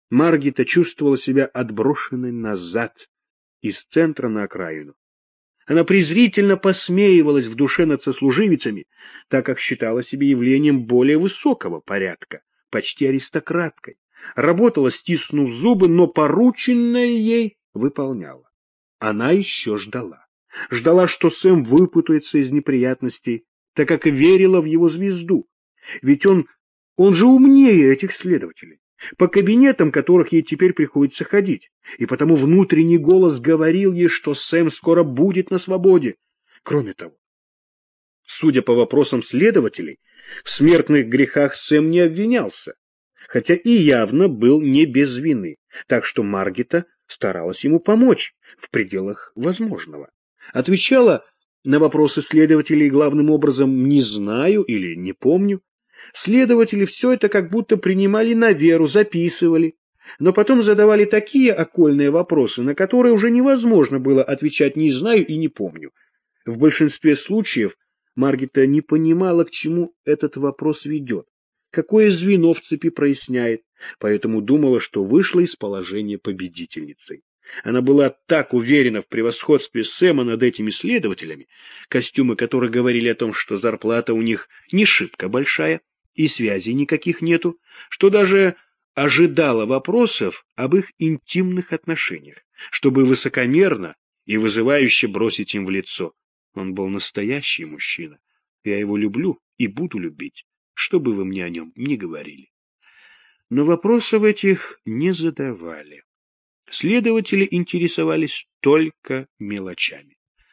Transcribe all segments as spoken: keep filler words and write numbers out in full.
Маргита чувствовала себя отброшенной назад, из центра на окраину. Она презрительно посмеивалась в душе над сослуживицами, так как считала себя явлением более высокого порядка, почти аристократкой. Работала, стиснув зубы, но порученное ей выполняла. Она еще ждала. Ждала, что Сэм выпутается из неприятностей, так как и верила в его звезду. Ведь он, он же умнее этих следователей, по кабинетам которых ей теперь приходится ходить, и потому внутренний голос говорил ей, что Сэм скоро будет на свободе. Кроме того, судя по вопросам следователей, в смертных грехах Сэм не обвинялся, хотя и явно был не без вины, так что Маргита старалась ему помочь в пределах возможного. Отвечала на вопросы следователей главным образом «не знаю» или «не помню». Следователи все это как будто принимали на веру, записывали, но потом задавали такие окольные вопросы, на которые уже невозможно было отвечать «не знаю» и «не помню». В большинстве случаев Маргита не понимала, к чему этот вопрос ведет, какое звено в цепи проясняет, поэтому думала, что вышла из положения победительницей. Она была так уверена в превосходстве Сэма над этими следователями, костюмы которых говорили о том, что зарплата у них не шибко большая и связей никаких нету, что даже ожидала вопросов об их интимных отношениях, чтобы высокомерно и вызывающе бросить им в лицо: он был настоящий мужчина, я его люблю и буду любить, что бы вы мне о нем ни говорили. Но вопросов этих не задавали. Следователи интересовались только мелочами.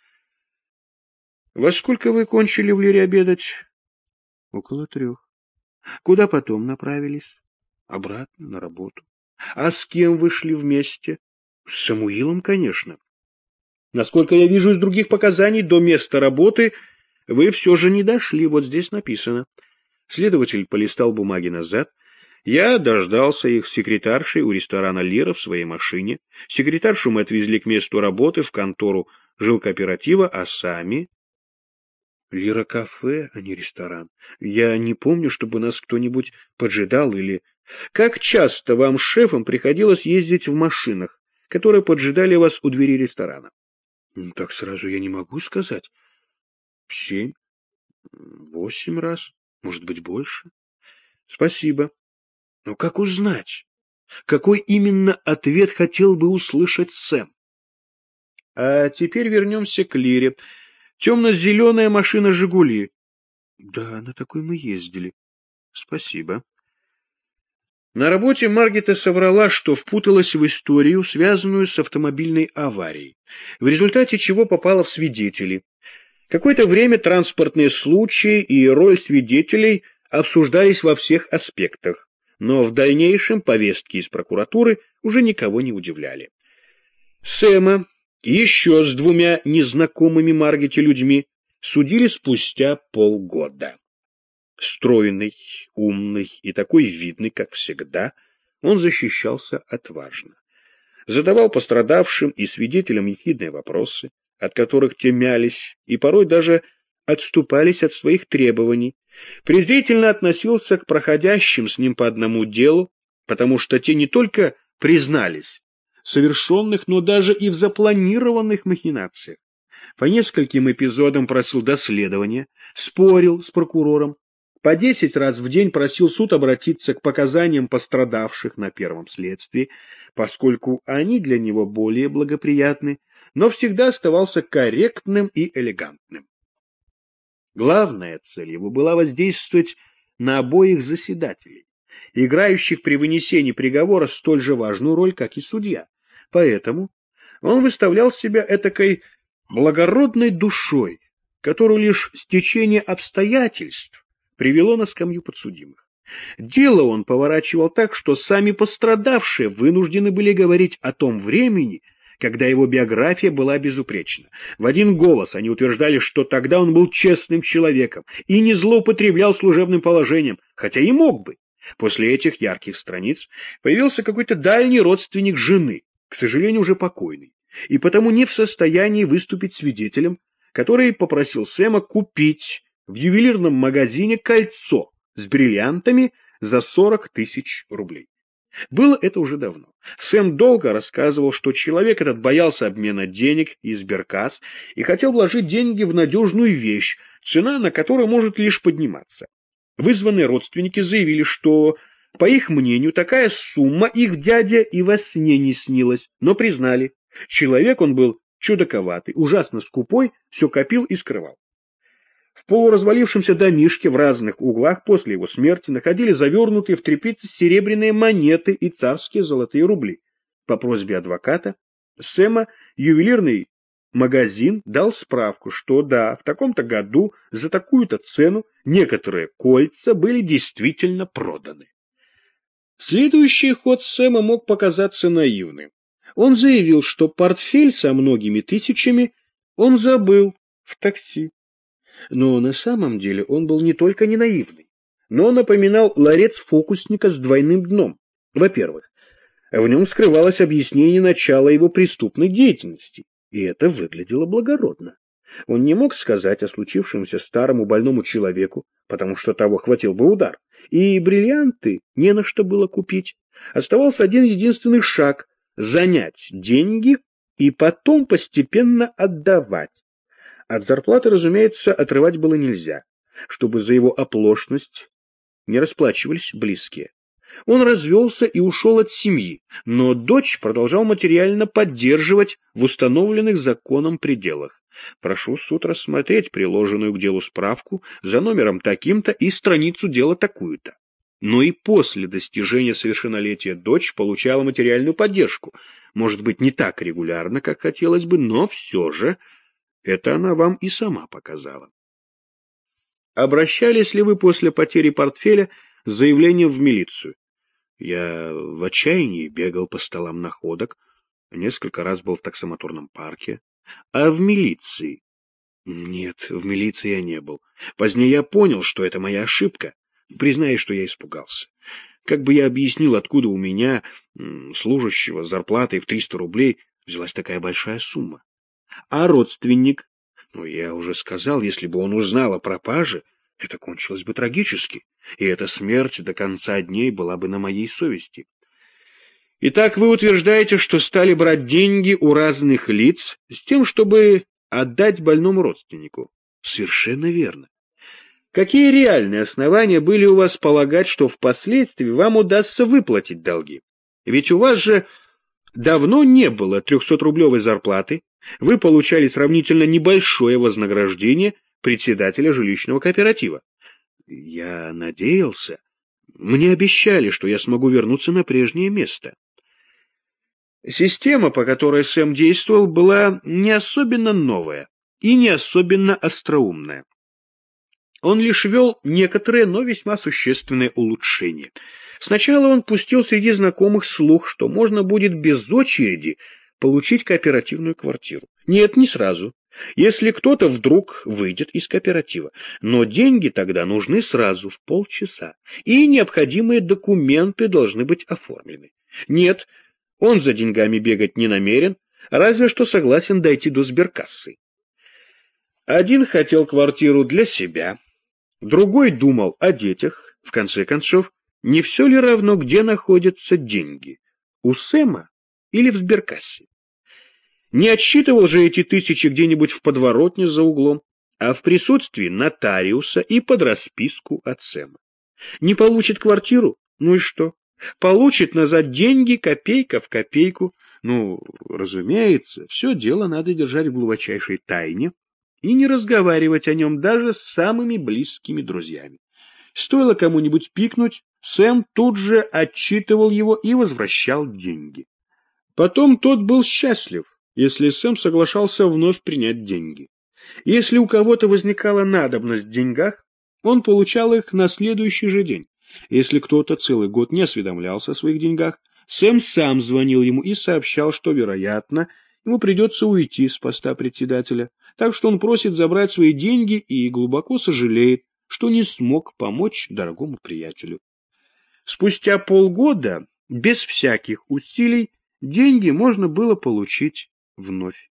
— Во сколько вы кончили в Лире обедать? — Около трех. — Куда потом направились? — Обратно, на работу. — А с кем вы шли вместе? — С Самуилом, конечно. — Насколько я вижу из других показаний, до места работы вы все же не дошли, вот здесь написано. Следователь полистал бумаги назад. Я дождался их с секретаршей у ресторана «Лира» в своей машине. Секретаршу мы отвезли к месту работы, в контору жилкооператива, а сами... «Лира» — кафе, а не ресторан. Я не помню, чтобы нас кто-нибудь поджидал или... Как часто вам с шефом приходилось ездить в машинах, которые поджидали вас у двери ресторана? Ну, так сразу я не могу сказать. Семь, восемь раз, может быть, больше. Спасибо. Но как узнать, какой именно ответ хотел бы услышать Сэм? А теперь вернемся к Лире. Темно-зеленая машина «Жигули». Да, на такой мы ездили. Спасибо. На работе Маргита соврала, что впуталась в историю, связанную с автомобильной аварией, в результате чего попала в свидетели. Какое-то время транспортные случаи и роль свидетелей обсуждались во всех аспектах, но в дальнейшем повестки из прокуратуры уже никого не удивляли. Сэма еще с двумя незнакомыми Маргите людьми судили спустя полгода. Стройный, умный и такой видный, как всегда, он защищался отважно. Задавал пострадавшим и свидетелям ехидные вопросы, от которых те мялись и порой даже отступались от своих требований. Презрительно относился к проходящим с ним по одному делу, потому что те не только признались в совершенных, но даже и в запланированных махинациях. По нескольким эпизодам просил доследования, спорил с прокурором, по десять раз в день просил суд обратиться к показаниям пострадавших на первом следствии, поскольку они для него более благоприятны, но всегда оставался корректным и элегантным. Главная цель его была воздействовать на обоих заседателей, играющих при вынесении приговора столь же важную роль, как и судья. Поэтому он выставлял себя этакой благородной душой, которую лишь стечение обстоятельств привело на скамью подсудимых. Дело он поворачивал так, что сами пострадавшие вынуждены были говорить о том времени, когда его биография была безупречна. В один голос они утверждали, что тогда он был честным человеком и не злоупотреблял служебным положением, хотя и мог бы. После этих ярких страниц появился какой-то дальний родственник жены, к сожалению, уже покойный, и потому не в состоянии выступить свидетелем, который попросил Сэма купить в ювелирном магазине кольцо с бриллиантами за сорок тысяч рублей. Было это уже давно. Сэм долго рассказывал, что человек этот боялся обмена денег и сберкасс и хотел вложить деньги в надежную вещь, цена на которую может лишь подниматься. Вызванные родственники заявили, что, по их мнению, такая сумма их дядя и во сне не снилась, но признали, человек он был чудаковатый, ужасно скупой, все копил и скрывал. В полуразвалившемся домишке в разных углах после его смерти находили завернутые в тряпицы серебряные монеты и царские золотые рубли. По просьбе адвоката Сэма ювелирный магазин дал справку, что да, в таком-то году за такую-то цену некоторые кольца были действительно проданы. Следующий ход Сэма мог показаться наивным. Он заявил, что портфель со многими тысячами он забыл в такси. Но на самом деле он был не только не наивный, но напоминал ларец фокусника с двойным дном. Во-первых, в нем скрывалось объяснение начала его преступной деятельности, и это выглядело благородно. Он не мог сказать о случившемся старому больному человеку, потому что того хватил бы удар, и бриллианты не на что было купить. Оставался один единственный шаг — занять деньги и потом постепенно отдавать. От зарплаты, разумеется, отрывать было нельзя, чтобы за его оплошность не расплачивались близкие. Он развелся и ушел от семьи, но дочь продолжал материально поддерживать в установленных законом пределах. Прошу суд рассмотреть приложенную к делу справку за номером таким-то и страницу дела такую-то. Но и после достижения совершеннолетия дочь получала материальную поддержку, может быть, не так регулярно, как хотелось бы, но все же... Это она вам и сама показала. Обращались ли вы после потери портфеля с заявлением в милицию? Я в отчаянии бегал по столам находок, несколько раз был в таксомоторном парке. А в милиции? Нет, в милиции я не был. Позднее я понял, что это моя ошибка. Признаюсь, что я испугался. Как бы я объяснил, откуда у меня, служащего с зарплатой в триста рублей, взялась такая большая сумма? А родственник? Ну, я уже сказал, если бы он узнал о пропаже, это кончилось бы трагически, и эта смерть до конца дней была бы на моей совести. Итак, вы утверждаете, что стали брать деньги у разных лиц с тем, чтобы отдать больному родственнику? Совершенно верно. Какие реальные основания были у вас полагать, что впоследствии вам удастся выплатить долги? Ведь у вас же давно не было трехсотрублевой зарплаты, вы получали сравнительно небольшое вознаграждение председателя жилищного кооператива. Я надеялся. Мне обещали, что я смогу вернуться на прежнее место. Система, по которой Сэм действовал, была не особенно новая и не особенно остроумная. Он лишь вел некоторые, но весьма существенные улучшения. Сначала он пустил среди знакомых слух, что можно будет без очереди получить кооперативную квартиру. Нет, не сразу. Если кто-то вдруг выйдет из кооператива, но деньги тогда нужны сразу, в полчаса, и необходимые документы должны быть оформлены. Нет, он за деньгами бегать не намерен, разве что согласен дойти до сберкассы. Один хотел квартиру для себя, другой думал о детях. В конце концов, не все ли равно, где находятся деньги? У Сэма или в сберкассе? Не отсчитывал же эти тысячи где-нибудь в подворотне за углом, а в присутствии нотариуса и под расписку от Сэма. Не получит квартиру? Ну и что? Получит назад деньги копейка в копейку. Ну, разумеется, все дело надо держать в глубочайшей тайне и не разговаривать о нем даже с самыми близкими друзьями. Стоило кому-нибудь пикнуть, Сэм тут же отчитывал его и возвращал деньги. Потом тот был счастлив, если Сэм соглашался вновь принять деньги. Если у кого-то возникала надобность в деньгах, он получал их на следующий же день. Если кто-то целый год не осведомлялся о своих деньгах, Сэм сам звонил ему и сообщал, что, вероятно, ему придется уйти с поста председателя, так что он просит забрать свои деньги и глубоко сожалеет, что не смог помочь дорогому приятелю. Спустя полгода, без всяких усилий, деньги можно было получить вновь.